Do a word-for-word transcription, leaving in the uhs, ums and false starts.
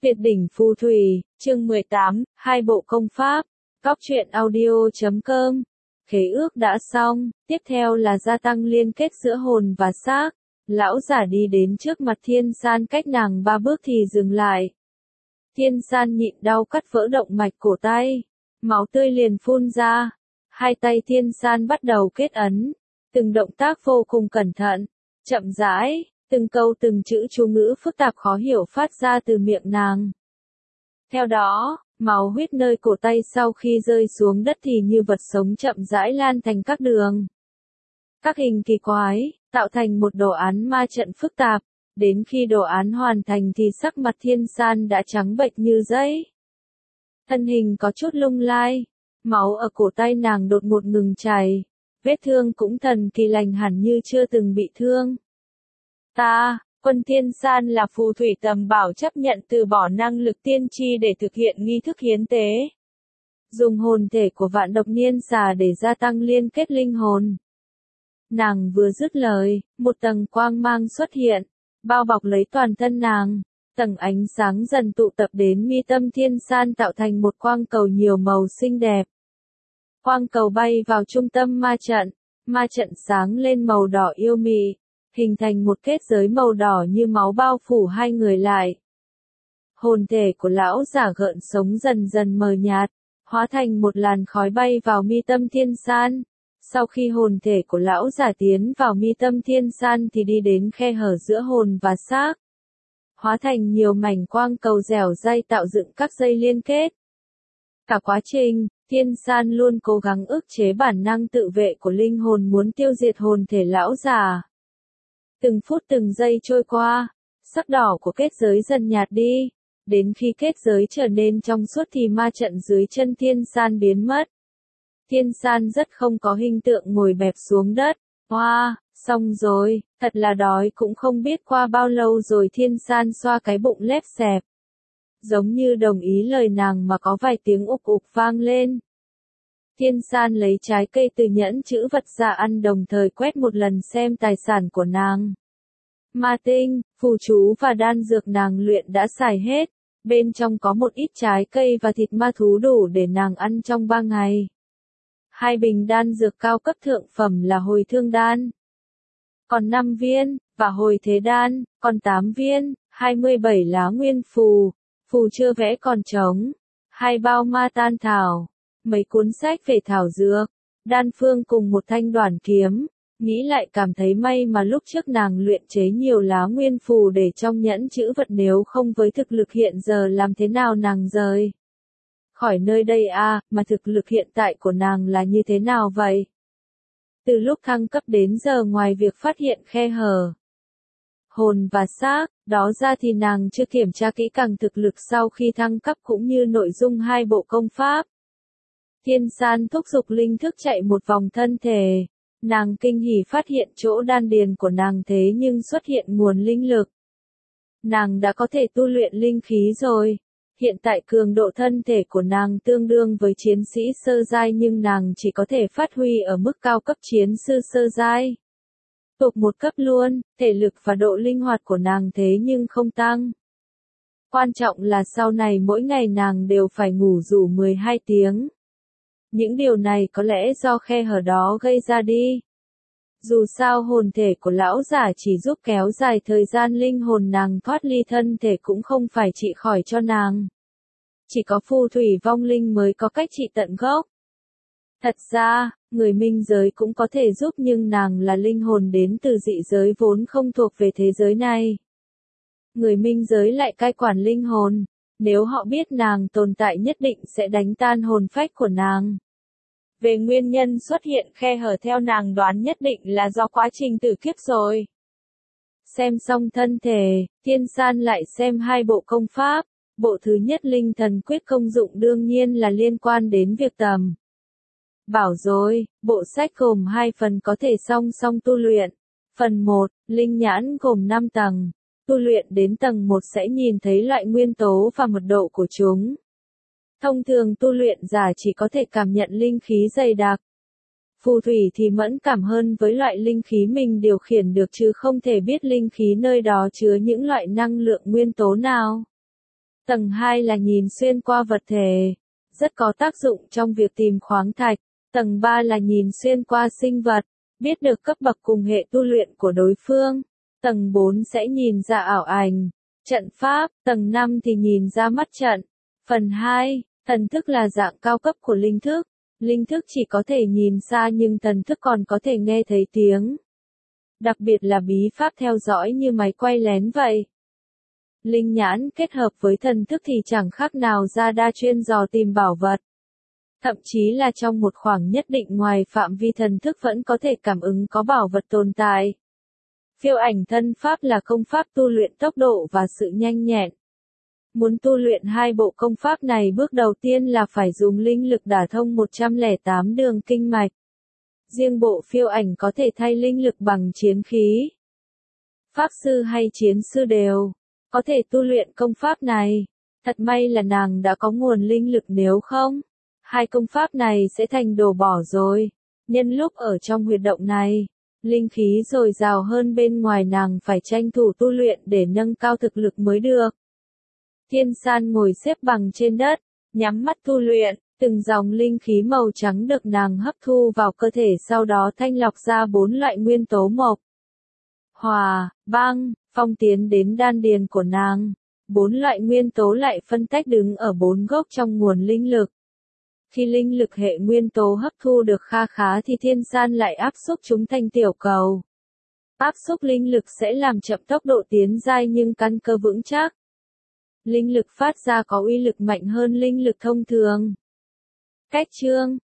Tuyệt đỉnh phù thủy, chương mười tám, hai bộ công pháp. Góc truyện audio chấm com. Khế ước đã xong, tiếp theo là gia tăng liên kết giữa hồn và xác. Lão giả đi đến trước mặt Thiên San, cách nàng ba bước thì dừng lại. Thiên San nhịn đau cắt vỡ động mạch cổ tay, máu tươi liền phun ra. Hai tay Thiên San bắt đầu kết ấn, từng động tác vô cùng cẩn thận, chậm rãi. Từng câu từng chữ chú ngữ phức tạp khó hiểu phát ra từ miệng nàng. Theo đó, máu huyết nơi cổ tay sau khi rơi xuống đất thì như vật sống chậm rãi lan thành các đường. Các hình kỳ quái, tạo thành một đồ án ma trận phức tạp. Đến khi đồ án hoàn thành thì sắc mặt Thiên San đã trắng bệch như giấy. Thân hình có chút lung lay, máu ở cổ tay nàng đột ngột ngừng chảy. Vết thương cũng thần kỳ lành hẳn như chưa từng bị thương. Ta, Quân Thiên San là phù thủy tầm bảo chấp nhận từ bỏ năng lực tiên tri để thực hiện nghi thức hiến tế. Dùng hồn thể của vạn độc niên xà để gia tăng liên kết linh hồn. Nàng vừa dứt lời, một tầng quang mang xuất hiện, bao bọc lấy toàn thân nàng. Tầng ánh sáng dần tụ tập đến mi tâm Thiên San tạo thành một quang cầu nhiều màu xinh đẹp. Quang cầu bay vào trung tâm ma trận, ma trận sáng lên màu đỏ yêu mị. Hình thành một kết giới màu đỏ như máu bao phủ hai người lại. Hồn thể của lão giả gợn sống dần dần mờ nhạt, hóa thành một làn khói bay vào mi tâm Thiên San. Sau khi hồn thể của lão giả tiến vào mi tâm Thiên San thì đi đến khe hở giữa hồn và xác. Hóa thành nhiều mảnh quang cầu dẻo dai tạo dựng các dây liên kết. Cả quá trình, Thiên San luôn cố gắng ức chế bản năng tự vệ của linh hồn muốn tiêu diệt hồn thể lão giả. Từng phút từng giây trôi qua, sắc đỏ của kết giới dần nhạt đi, đến khi kết giới trở nên trong suốt thì ma trận dưới chân Thiên San biến mất. Thiên San rất không có hình tượng ngồi bẹp xuống đất, hoa, wow, xong rồi, thật là đói cũng không biết qua bao lâu rồi. Thiên San xoa cái bụng lép xẹp. Giống như đồng ý lời nàng mà có vài tiếng ục ục vang lên. Thiên San lấy trái cây từ nhẫn chữ vật ra ăn, đồng thời quét một lần xem tài sản của nàng. Ma tinh, phù chú và đan dược nàng luyện đã xài hết, bên trong có một ít trái cây và thịt ma thú đủ để nàng ăn trong ba ngày. Hai bình đan dược cao cấp thượng phẩm là hồi thương đan, còn năm viên, và hồi thế đan, còn tám viên, hai mươi bảy lá nguyên phù, phù chưa vẽ còn trống, hai bao ma tan thảo. Mấy cuốn sách về thảo dược, đan phương cùng một thanh đoản kiếm. Nghĩ lại cảm thấy may mà lúc trước nàng luyện chế nhiều lá nguyên phù để trong nhẫn chữ vật, nếu không với thực lực hiện giờ làm thế nào nàng rời khỏi nơi đây à, mà thực lực hiện tại của nàng là như thế nào vậy? Từ lúc thăng cấp đến giờ ngoài việc phát hiện khe hở hồn và xác, đó ra thì nàng chưa kiểm tra kỹ càng thực lực sau khi thăng cấp cũng như nội dung hai bộ công pháp. Thiên San thúc giục linh thức chạy một vòng thân thể. Nàng kinh hỉ phát hiện chỗ đan điền của nàng thế nhưng xuất hiện nguồn linh lực. Nàng đã có thể tu luyện linh khí rồi. Hiện tại cường độ thân thể của nàng tương đương với chiến sĩ sơ giai, nhưng nàng chỉ có thể phát huy ở mức cao cấp chiến sư sơ giai. Tụt một cấp luôn, thể lực và độ linh hoạt của nàng thế nhưng không tăng. Quan trọng là sau này mỗi ngày nàng đều phải ngủ rủ mười hai tiếng. Những điều này có lẽ do khe hở đó gây ra đi. Dù sao hồn thể của lão giả chỉ giúp kéo dài thời gian linh hồn nàng thoát ly thân thể cũng không phải trị khỏi cho nàng. Chỉ có phù thủy vong linh mới có cách trị tận gốc. Thật ra, người minh giới cũng có thể giúp, nhưng nàng là linh hồn đến từ dị giới vốn không thuộc về thế giới này. Người minh giới lại cai quản linh hồn. Nếu họ biết nàng tồn tại nhất định sẽ đánh tan hồn phách của nàng. Về nguyên nhân xuất hiện khe hở theo nàng đoán nhất định là do quá trình tử kiếp rồi. Xem xong thân thể, Thiên San lại xem hai bộ công pháp. Bộ thứ nhất linh thần quyết công dụng đương nhiên là liên quan đến việc tầm bảo rồi. Bộ sách gồm hai phần có thể song song tu luyện. Phần một, linh nhãn gồm năm tầng. Tu luyện đến tầng một sẽ nhìn thấy loại nguyên tố và mật độ của chúng. Thông thường tu luyện giả chỉ có thể cảm nhận linh khí dày đặc. Phù thủy thì mẫn cảm hơn với loại linh khí mình điều khiển được chứ không thể biết linh khí nơi đó chứa những loại năng lượng nguyên tố nào. Tầng hai là nhìn xuyên qua vật thể, rất có tác dụng trong việc tìm khoáng thạch. Tầng ba là nhìn xuyên qua sinh vật, biết được cấp bậc cùng hệ tu luyện của đối phương. Tầng bốn sẽ nhìn ra ảo ảnh, trận pháp. Tầng năm thì nhìn ra mắt trận. Phần hai, thần thức là dạng cao cấp của linh thức. Linh thức chỉ có thể nhìn xa nhưng thần thức còn có thể nghe thấy tiếng. Đặc biệt là bí pháp theo dõi như máy quay lén vậy. Linh nhãn kết hợp với thần thức thì chẳng khác nào ra đa chuyên dò tìm bảo vật. Thậm chí là trong một khoảng nhất định ngoài phạm vi thần thức vẫn có thể cảm ứng có bảo vật tồn tại. Phiêu ảnh thân pháp là công pháp tu luyện tốc độ và sự nhanh nhẹn. Muốn tu luyện hai bộ công pháp này bước đầu tiên là phải dùng linh lực đả thông một trăm lẻ tám đường kinh mạch. Riêng bộ phiêu ảnh có thể thay linh lực bằng chiến khí. Pháp sư hay chiến sư đều có thể tu luyện công pháp này. Thật may là nàng đã có nguồn linh lực, nếu không, hai công pháp này sẽ thành đồ bỏ rồi. Nhân lúc ở trong huyệt động này, linh khí dồi dào hơn bên ngoài, nàng phải tranh thủ tu luyện để nâng cao thực lực mới được. Thiên San ngồi xếp bằng trên đất, nhắm mắt tu luyện, từng dòng linh khí màu trắng được nàng hấp thu vào cơ thể, sau đó thanh lọc ra bốn loại nguyên tố mộc, hỏa, băng, phong tiến đến đan điền của nàng. Bốn loại nguyên tố lại phân tách đứng ở bốn gốc trong nguồn linh lực. Khi linh lực hệ nguyên tố hấp thu được kha khá thì Thiên San lại áp xúc chúng thành tiểu cầu. Áp xúc linh lực sẽ làm chậm tốc độ tiến giai nhưng căn cơ vững chắc. Linh lực phát ra có uy lực mạnh hơn linh lực thông thường. Cách chương